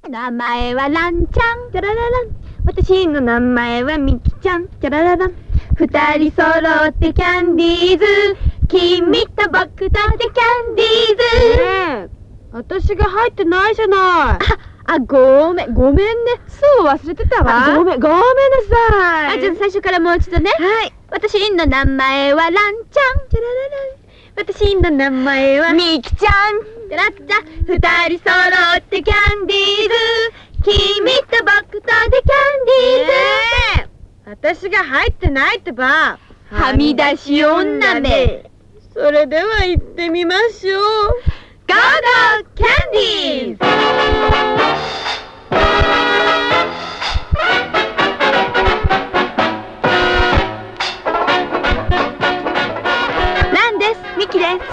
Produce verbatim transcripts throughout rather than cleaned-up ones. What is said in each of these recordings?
名前はランちゃん、チャラララン。私の名前はミキちゃん、チャラララン。二人揃ってキャンディーズ、君と僕だってキャンディーズ。 ねえ、私が入ってないじゃない。 あ、あ、ごめん、ごめんね。 そう忘れてたわ。 あ、ごめん、ごめんなさい。 あ、じゃあ最初からもう一度ね。 はい。 私の名前はランちゃん、チャラララン。 私の名前はミキちゃん、 チャラッチャ。二人揃ってキャンディーズ、君と僕とでキャンディーズ。 ねえ、私が入ってないってば。 はみ出し女め。 それでは行ってみましょう。 ゴーゴーキャンディーズ。ランです。ミキです。スーです。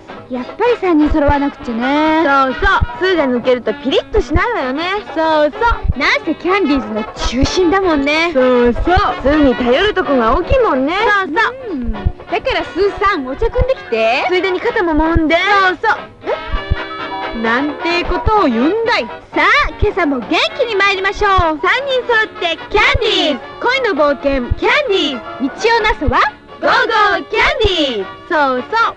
やっぱり三人揃わなくちゃね。 そうそう。スーが抜けるとピリッとしないわよね。 そうそう。なんせキャンディーズの中心だもんね。 そうそう。スーに頼るとこが大きいもんね。 そうそう。うん、だからスーさん、お茶汲んできて。 ついでに肩も揉んで。 そうそう。え？なんてことを言うんだい。さあ、今朝も元気に参りましょう。 三人揃ってキャンディーズ。 恋の冒険キャンディーズ。 日曜の朝はゴーゴーキャンディーズ。 そうそう。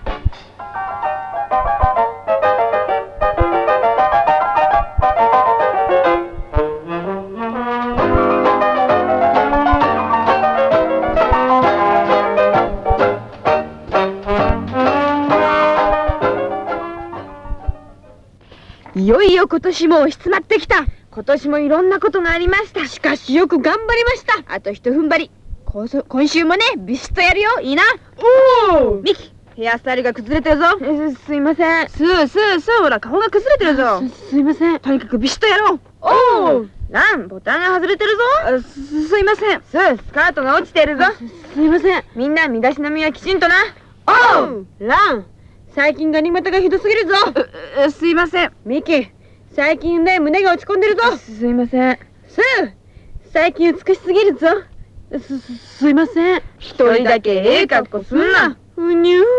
いよいよ今年も押し詰まってきた。今年もいろんなことがありました。 しかしよく頑張りました。あと一踏ん張り。こそ今週もね、ビシッとやるよ。いいな。 おお。 ミキ、ヘアスタイルが崩れてるぞ。 え、すいません。 スースースー、ほら顔が崩れてるぞ。 す、すいません。 とにかくビシッとやろう。 おお。ラン、ボタンが外れてるぞ。 あ、す、すいません。 スー、スカートが落ちてるぞ。 す、すいません。 みんな身だしなみはきちんとな。 おう。ラン、最近ガニ股がひどすぎるぞ。う、すいません。ミキ、最近ね、胸が落ち込んでるぞ。 すいません。 スー、最近美しすぎるぞ。す、す、すいません。 一人だけええ格好すんな。 ふにゅー。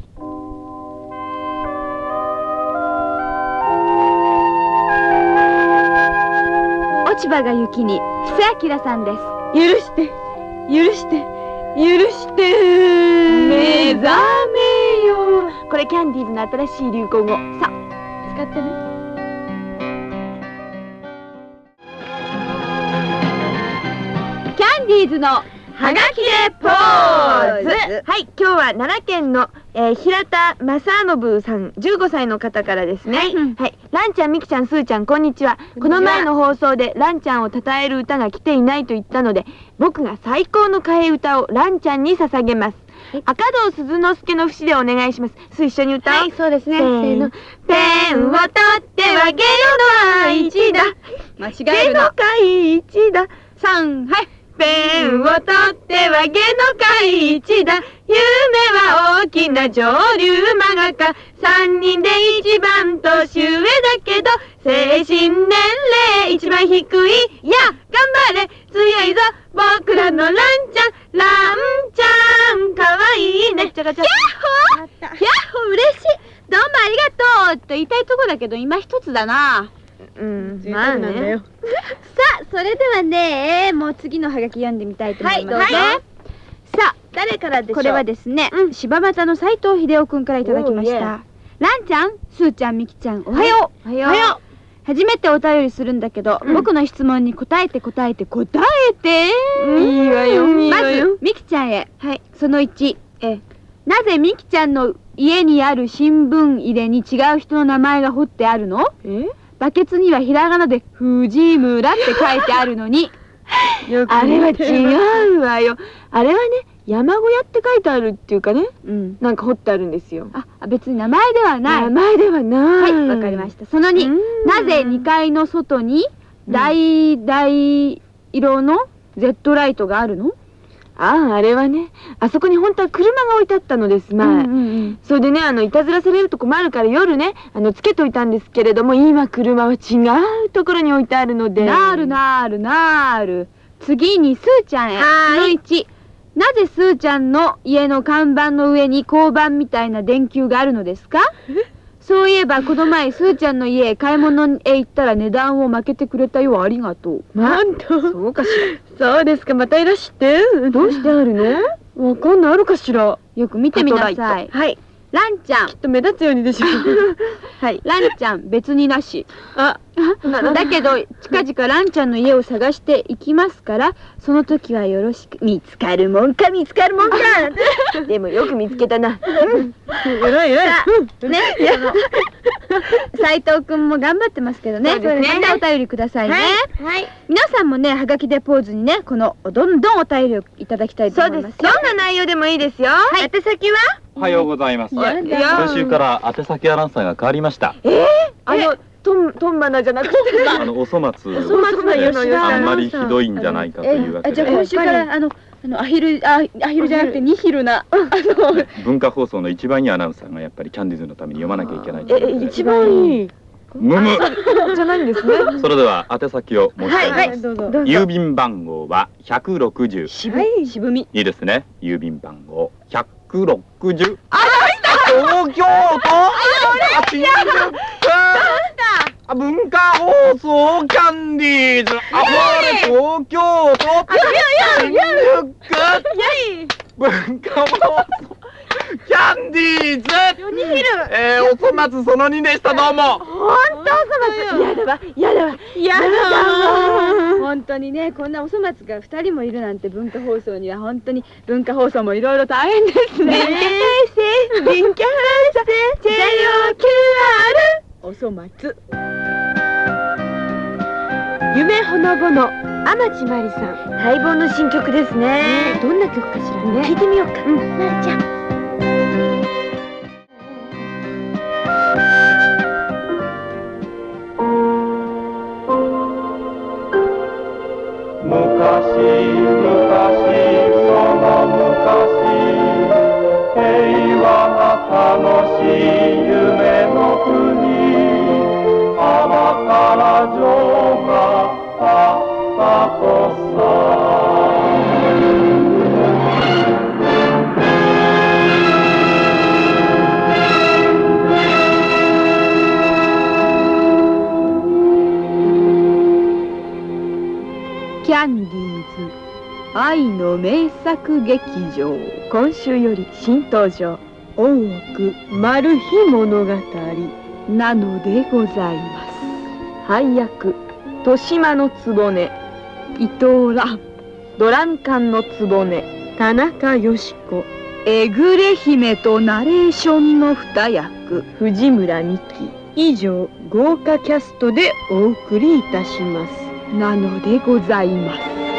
落ち葉が雪に、布施明さんです。 許して、許して、許して、目覚めよ。これキャンディーズの新しい流行語。さあ、使ってね。 キャンディーズのはがきでポーズ。はい、今日は奈良県の、えー、平田正信さん、じゅうごさいの方からですね。はい、はい、ランちゃん、ミキちゃん、スーちゃん、こんにちは。この前の放送でランちゃんを称える歌が来ていないと言ったので、僕が最高の替え歌をランちゃんに捧げます。赤堂鈴之助の節でお願いします。スー一緒に歌おう。 はい、そうですね。 せーの。ペンを取ってはゲロの愛知だ。 間違えるな。 ゲノ会一だ。 三、はい。 ペンを取ってはゲノ会一だ。夢は大きな上流漫画家。三人で一番年上だけど、精神年齢一番低い。いや、頑張れ、強いぞ、僕らのランちゃん。ランちゃん、かわいいね。ちゃらちゃら。 ヤッホー、ヤッホー、嬉しい。どうもありがとうと言いたいとこだけど、今一つだな。 うん、まあね。 さあ、それではね、もう次のハガキ読んでみたいと思いますね。 はい、 さあ、 誰からでしょう。 これはですね、 うん、 柴又の斉藤秀夫くんからいただきました。ランちゃん、スーちゃん、ミキちゃん、おはよう。 おはよう。おはよう。 初めてお便りするんだけど、うん、僕の質問に答えて答えて答えて。 いいわよ。 まず、ミキちゃんへ。 はい。 そのいち。え、なぜミキちゃんの家にある新聞入れに違う人の名前が彫ってあるの？ え？ バケツにはひらがなで藤村って書いてあるのに。 あれは違うわよ。あれはね、山小屋って書いてあるっていうかね、うん、なんか彫ってあるんですよ。 あ、別に名前ではない。 名前ではない。 はい、わかりました。そのに、なぜにかいの外に大々色の Z ライトがあるの？ ああ、あれはね、あそこに本当は車が置いてあったのです、前。うんうんうん、それでね、あの、いたずらされると困るから夜ね、あの、つけといたんですけれども、今車は違うところに置いてあるので。 なるなるなる。次に、スーちゃんへ。 はそのいち。なぜスーちゃんの家の看板の上に交番みたいな電球があるのですか？ そういえばこの前すーちゃんの家へ買い物へ行ったら値段を負けてくれたよ。ありがとう。 なんと。 そうかしそうですか。またいらして。 どうしてあるの？ わかんない。あるかしら。 よく見てみなさい。 はい。 ランちゃん。 きっと目立つようにでしょう。 はい。ランちゃん別になし。 あ、 だけど近々ランちゃんの家を探していきますから、その時はよろしく。見つかるもんか見つかるもんか。 でもよく見つけたな。 えらいえらい。 ね。斉藤くんも頑張ってますけどね。 そうですね。 みんなお便りくださいね。 はい。 皆さんもね、はがきでポーズにね、このどんどんお便りをいただきたいと思います。 どんな内容でもいいですよ。宛先は？ おはようございます。 やだ今週から宛先アナウンサーが変わりました。 えー、あのトントンマナじゃなくて、 あのお粗末、 お粗末な吉田あんまりひどいんじゃないかというわけあ、じゃあで、 今週からあのあのアヒルあアヒルじゃなくてニヒルなあの文化放送の一番いいアナウンサーがやっぱりキャンディーズのために読まなきゃいけないということで。 一番いい。 むむ。 じゃないんですね。 それでは宛先を申し上げます。 はい、どうぞ。 郵便番号はひゃくろくじゅう。 渋い渋み。 いいですね。郵便番号ひゃくろくじゅう。あ、東京都。あ、新宿。あ、文化放送キャンディーズ。あ、これ東京都。新宿。文化放送キャンディーズ。えー、お粗末そのにでした。どうも。 本当お粗末。やだわ、やだわ、 やだ。本当にね、こんなお粗末が二人もいるなんて文化放送には本当に文化放送もいろいろ大変ですね。 文化放送ゼロキューアール。 お粗末。 夢ほのぼの天地真理さん、待望の新曲ですね。 どんな曲かしらね。 聞いてみようか。うん、なるちゃん。 昔昔その昔、平和な楽しい夢の国、甘辛城があったとさ。 キャンディーズ愛の名作劇場、今週より新登場、 大奥マル秘物語なのでございます。 配役豊島の局、 伊藤蘭、 ドラム缶の局、 田中よし子、 えぐれ姫とナレーションの二役、 藤村美希。 以上豪華キャストでお送りいたします。 なのでございます。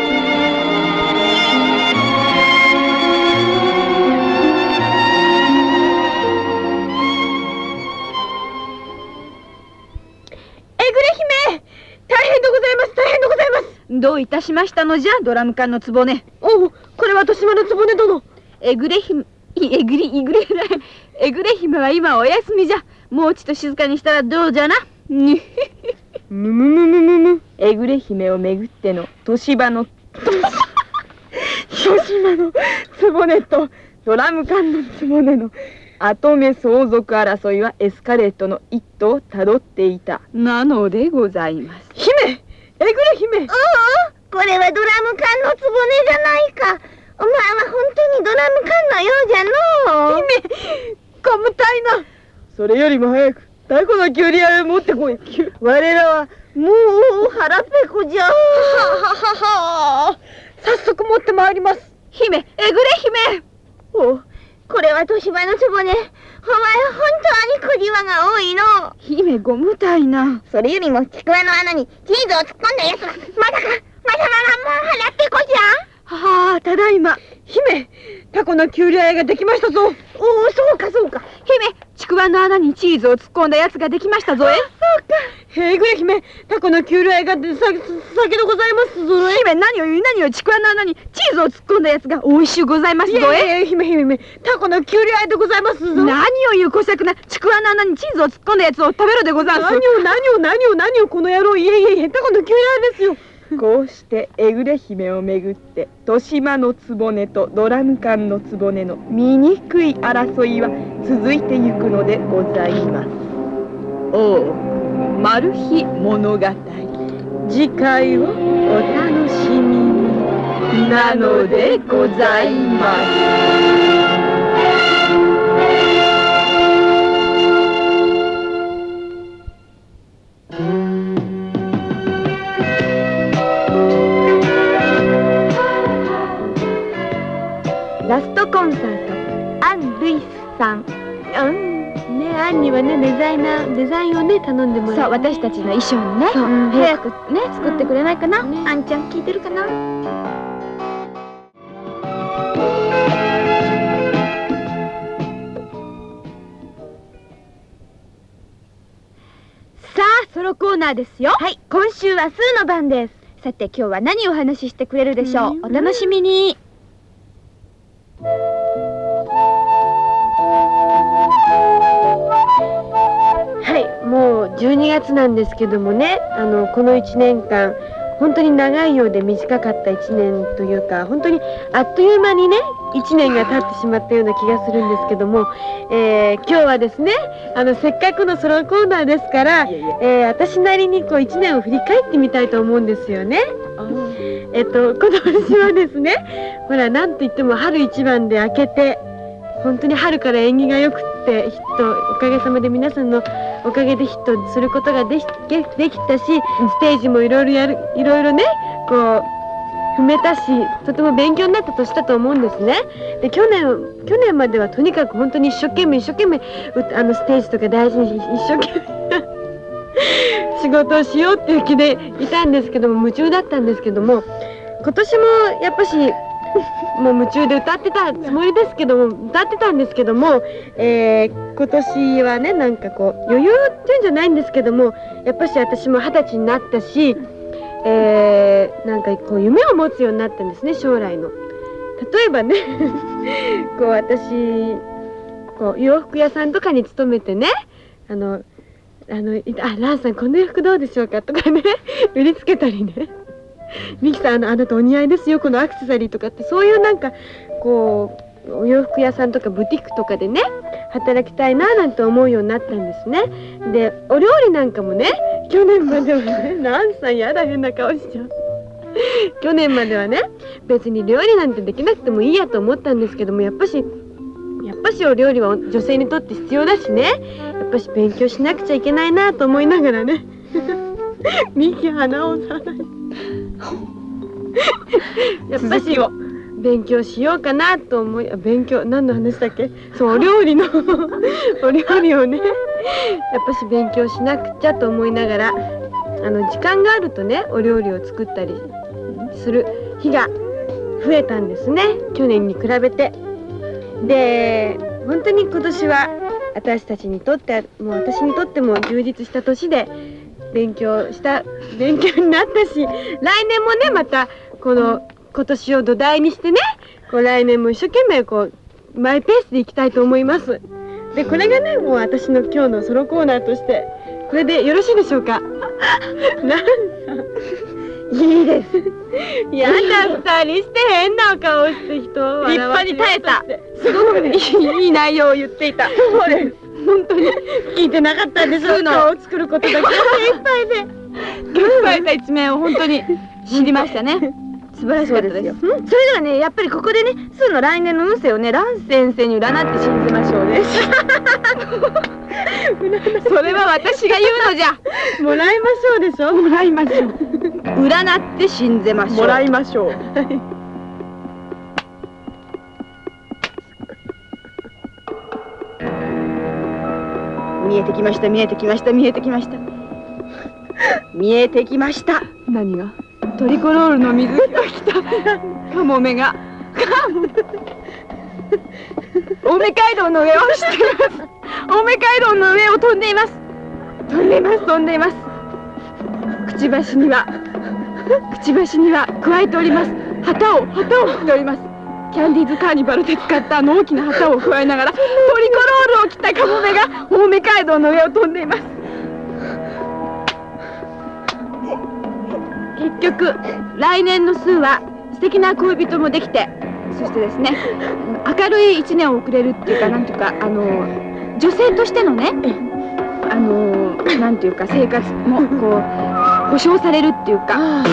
えぐれ姫、大変でございます。大変でございます。 どういたしましたのじゃ、ドラム缶のつぼね。 おう、これは豊島の局殿。 えぐれ姫、えぐり、いぐれない。えぐれ姫は今お休みじゃ。もうちと静かにしたらどうじゃな。にむむむむむむ。 えぐれ姫をめぐっての豊島の豊島の局とドラム缶の局の跡目相続争いはエスカレートの一途をたどっていた。 なのでございます。 姫、えぐれ姫。 おお、これはドラム缶の局じゃないか。お前は本当にドラム缶のようじゃのう。 姫、かむたいな。それよりも早くタコのキュウリあれ持ってこい。我らはもう腹ペコじゃ。はははは。早速持ってまいります。 姫、えぐれ姫。 お、これは豊島の局ね。お前は本当に小じわが多いの。 姫、ご無体な。 それよりもちくわの穴にチーズを突っ込んだやつがまだか。まだまだもう腹ペコじゃ。 はあ、ただいま。姫、タコのキュウリあえができましたぞ。おお、そうかそうか。 姫、ちくわの穴にチーズを突っ込んだやつができましたぞえ。 そうか。へえぐれ姫、タコのキュウリあえがでさ先でございますぞえ。 姫、何を言う何を、ちくわの穴にチーズを突っ込んだやつが美味しゅうございますぞえ。 いやいや、姫姫姫、タコのキュウリあえでございますぞ。 何を言うこしゃくな、ちくわの穴にチーズを突っ込んだやつを食べるでござんす。 何を何を何を何をこの野郎。いえいえいえ、タコのキュウリあえですよ。 こうしてえぐれ姫をめぐって豊島の局とドラム缶の局の醜い争いは続いてゆくのでございます。 おう、マル秘物語。次回をお楽しみになのでございます。 ラストコンサート、アン・ルイスさん。うんね、アンにはね、デザイナーデザインをね頼んでもらって、 そう、私たちの衣装にね、 そう、うん、 早くね作ってくれないかな。 ね、アンちゃん聞いてるかな。 さあ、ソロコーナーですよ。 はい、今週はスーの番です。 さて、今日は何をお話ししてくれるでしょう。 うん、 お楽しみに。 はい、もうじゅうにがつなんですけどもね、あのこのいちねんかん本当に長いようで短かったいちねんというか、本当にあっという間にねいちねんが経ってしまったような気がするんですけども、えー、今日はですね、あのせっかくのソロコーナーですから、えー、私なりにこういちねんを振り返ってみたいと思うんですよね。えっと今年はですね、ほらなんといっても春一番で明けて、本当に春から縁起が良くってヒット、おかげさまで皆さんのおかげでヒットすることができできたし、ステージもいろいろやるいろいろねこう踏めたし、とても勉強になった年だと思うんですね。で去年去年まではとにかく本当に一生懸命一生懸命あのステージとか大事に一生懸命仕事をしようっていう気でいたんですけども、夢中だったんですけども、今年もやっぱしもう夢中で歌ってたつもりですけども、歌ってたんですけども、えー、今年はねなんかこう余裕っていうんじゃないんですけども、やっぱし私も二十歳になったし、えー、なんかこう夢を持つようになったんですね、将来の。例えばねこう私こう洋服屋さんとかに勤めてね、あのあのあランさんこの洋服どうでしょうかとかね売りつけたりね、ミキさん、あのあなたお似合いですよこのアクセサリーとかって、そういうなんかこうお洋服屋さんとかブティックとかでね働きたいななんて思うようになったんですね。でお料理なんかもね、去年まではねランさんやだ変な顔しちゃう去年まではね別に料理なんてできなくてもいいやと思ったんですけども、やっぱしやっぱしお料理は女性にとって必要だしね、やっぱし勉強しなくちゃいけないなと思いながらねミキ鼻をさないやっぱし勉強しようかなと思い、勉強何の話だっけ、そうお料理のお料理をねやっぱし勉強しなくちゃと思いながら、あの時間があるとねお料理を作ったりする日が増えたんですね、去年に比べて。で本当に今年は私たちにとってもう私にとっても充実した年で、勉強した勉強になったし、来年もねまたこの今年を土台にしてね、こう来年も一生懸命こうマイペースでいきたいと思います。でこれがねもう私の今日のソロコーナーとしてこれでよろしいでしょうかなんいいです。やだ二人して変な顔して人を立派に耐えた。 すごくねいい内容を言っていた。 本当に聞いてなかったんですよ。顔を作ることだけいっぱいで書かれた一面を本当に知りましたね。素晴らしかったですよ。 それではねやっぱりここでねスーの来年の運勢をねラン先生に占って信じましょうねそれは私が言うのじゃ。 もらいましょうでしょ。もらいましょう占って信ぜましょう。 もらいましょう見えてきました見えてきました見えてきました見えてきました。 何がトリコロールの水着が来たカモメが青梅街道の上を走っています。青梅街道の上を飛んでいます飛んでいます飛んでいます。くちばしにはくちばしには加えております旗を旗を振っております。キャンディーズカーニバルで使ったあの大きな旗を加えながらトリコロールを着たカモメが青梅街道の上を飛んでいます。結局来年のスーは素敵な恋人もできて、そしてですね明るい一年を送れるっていうか、なんていうかあの女性としてのねあのなんていうか生活もこう保障されるっていうか。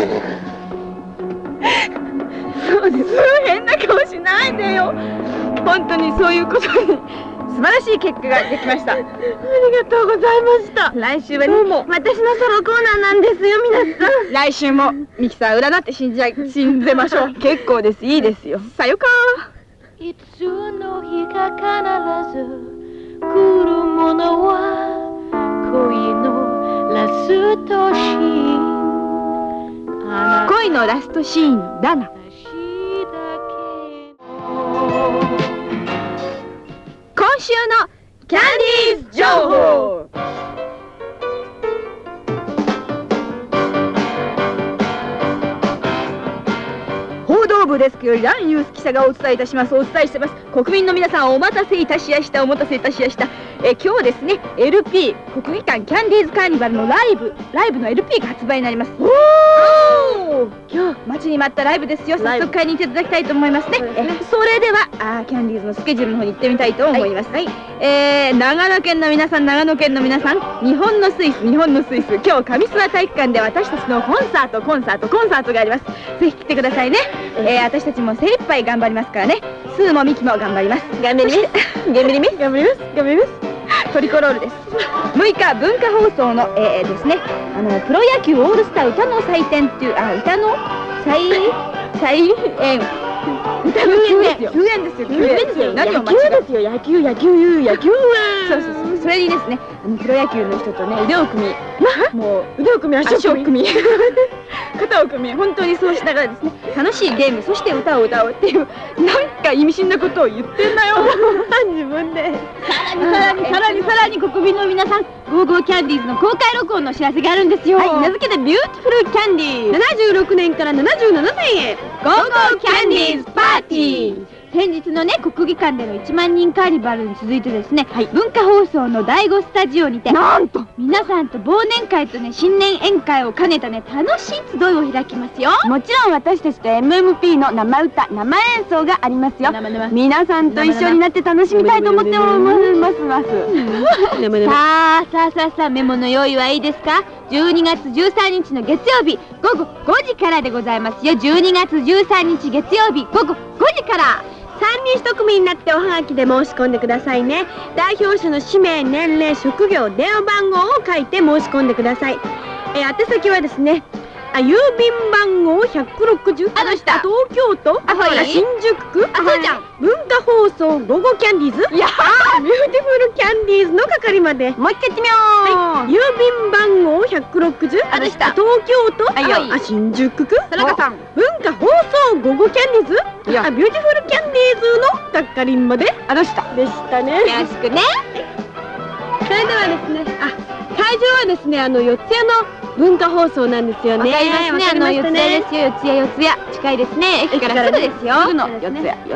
そうです。変な顔しないでよ。本当にそういうことに素晴らしい結果ができました。ありがとうございました。来週はね、 私のソロコーナーなんですよ、皆さん。 来週もミキさん占って信じ信じましょう。 結構です。いいですよ。 さよかいつの日か必ず来るものは恋のラストシーン。 恋のラストシーンだな。今週のキャンディーズ情報。報道部デスクよりランユース記者がお伝えいたします。お伝えしてます。国民の皆さん、お待たせいたしやした。お待たせいたしやした。え今日はですね、エルピー 国技館キャンディーズカーニバルのライブライブの エルピー が発売になります。おお、今日待ちに待ったライブですよ。早速買いに行っていただきたいと思いますね。えそれではあキャンディーズのスケジュールの方に行ってみたいと思います。はい、えー、長野県の皆さん、長野県の皆さん、日本のスイス、日本のスイス、今日上諏訪体育館で私たちのコンサート、コンサート、コンサートがあります。ぜひ来てくださいね。えー、私たちも精一杯頑張りますからね。スーもミキも頑張ります。頑張ります。頑張ります。頑張ります。頑張ります。トリコロールです。むいか文化放送の、えー、ですね、あのプロ野球オールスター歌の祭典っていうあ歌の祭祭演歌の球ですよ。球演ですよ。球演ですよ。何を間違えですよ。野球野球野球。そうそうそう。それにですね、あのプロ野球の人とね腕を組み、もう腕を組み足を組み、肩を組み、本当にそうしながらですね、楽しいゲーム、そして歌を歌うっていう、なんか意味深なことを言ってんだよ。自分で。さらにさらにさらにさらに国民の皆さん、ゴーゴーキャンディーズの公開録音のお知らせがあるんですよ。はい、名付けてビューティフルキャンディー。ななじゅうろくねんからななじゅうななねんへゴーゴーキャンディーズパーティー。先日のね国技館でのいちまんにんカーニバルに続いてですね、はい、文化放送のだいごスタジオにてなんと皆さんと忘年会とね新年宴会を兼ねたね楽しい集いを開きますよ。 もちろん私たちと エムエムピー の生歌生演奏がありますよ。皆さんと一緒になって楽しみたいと思ってますますさあさあさあさあ、メモの用意はいいですか。じゅうにがつじゅうさんにちの月曜日ごごごじからでございますよ。じゅうにがつじゅうさんにち月曜日ごごごじから。さんにんひと組になっておはがきで申し込んでくださいね。代表者の氏名、年齢、職業、電話番号を書いて申し込んでください。えー、宛先はですね、あ郵便番号ひゃくろくじゅう、あの下東京都、あはい、新宿区、あそうじゃん、文化放送ゴゴキャンディーズ、いやービューティフルキャンディーズの係まで。もう一回やってみよう。はい、郵便番号ひゃくろくじゅう、あの下東京都、はいはい、あ新宿区、田中さん、文化放送ゴゴキャンディーズ、いやビューティフルキャンディーズの係まで。あの下でしたね。よろしくね。それではですね、あ会場はですね、あの四谷の文化放送なんですよね。わかりますね。あの四谷ですよ。四谷四谷近いですね。駅からすぐですよ。すぐの四谷四谷。さ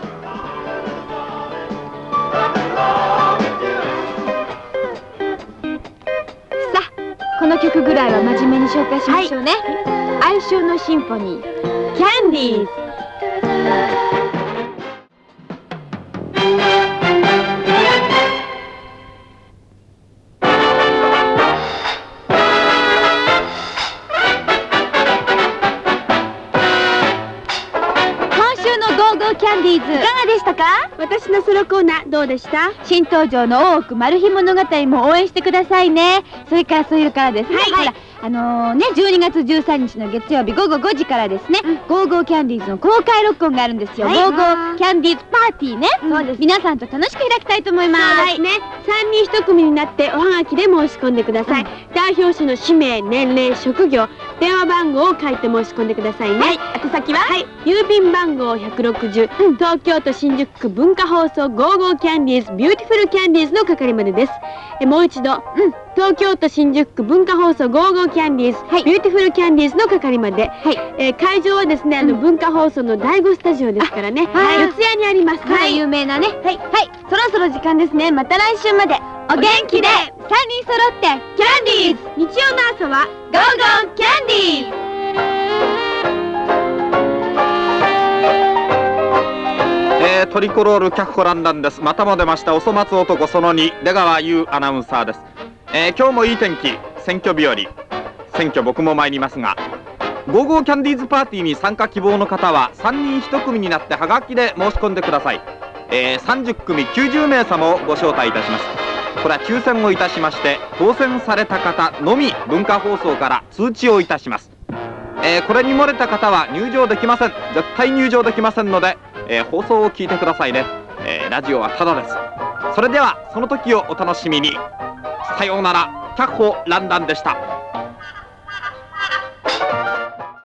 あこの曲ぐらいは真面目に紹介しましょうね。哀愁のシンフォニーキャンディーズ。キャンディーズいかがでしたか。私のソロコーナーどうでした。新登場の大奥マル秘物語も応援してくださいね。それからそれからですね、はい、ほらあのー、ねじゅうにがつじゅうさんにちの月曜日ごごごじからですね、うん、ゴーゴーキャンディーズの公開録音があるんですよ。はい、ゴーゴーキャンディーズパーティーね、うん、そうです。皆さんと楽しく開きたいと思います。そうですね。さんにんひと組になっておはがきで申し込んでください。うん、代表者の氏名、年齢、職業、電話番号を書いて申し込んでくださいね。はい、宛先は、はい、郵便番号ひゃくろくじゅう、うん、東京都新宿区文化放送ゴーゴーキャンディーズビューティフルキャンディーズの係までです。えもう一度、うん、東京都新宿区文化放送ゴーゴーキャンディーズ、はい、ビューティフルキャンディーズの係まで、はい、えー、会場はですね、あの、うん、文化放送のだいごスタジオですからね、はい、四谷にあります。はい、有名なね。はい、はい、そろそろ時間ですね。また来週までお元気でさんにん揃ってキャンディーズ。日曜の朝はゴーゴーキャンディーズ。 えー、トリコロール脚コランダンです。またも出ましたおそ松男そのに出川優アナウンサーです。 えー、今日もいい天気、選挙日和。選挙僕も参りますが、ゴーゴーキャンディーズパーティーに参加希望の方はさんにんひと組になってはがきで申し込んでください。えー、さんじゅっくみきゅうじゅうめいさまをご招待いたします。これは抽選をいたしまして、当選された方のみ文化放送から通知をいたします。えー、これに漏れた方は入場できません。絶対入場できませんので、えー、放送を聞いてくださいね。えー、ラジオはタダです。それではその時をお楽しみに。さようなら。百歩ランランでした。